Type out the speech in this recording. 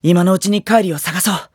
今のうちに帰りを探そう。